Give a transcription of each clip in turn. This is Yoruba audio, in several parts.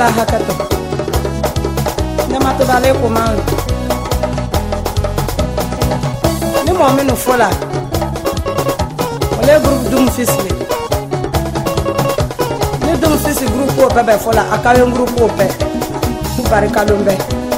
la hakato ne mato dale ko man ni mo me no fola ole groupe dum fisle ni dum fisi groupe o bebe fola akawe groupe o pe barika lumbe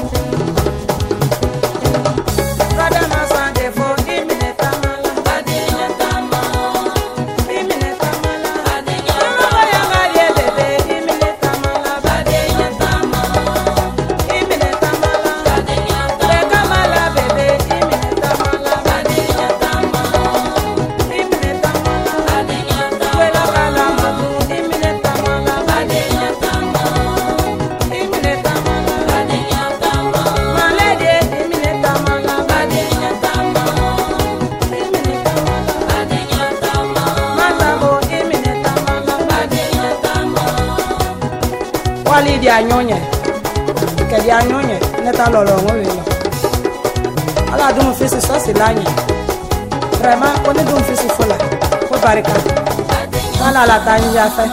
wali di anyonye ke di anyonye neta lolo ngo we no ala dum fisi so si lanye vraiment on est dum fisi fola ko barika ala la tanya fa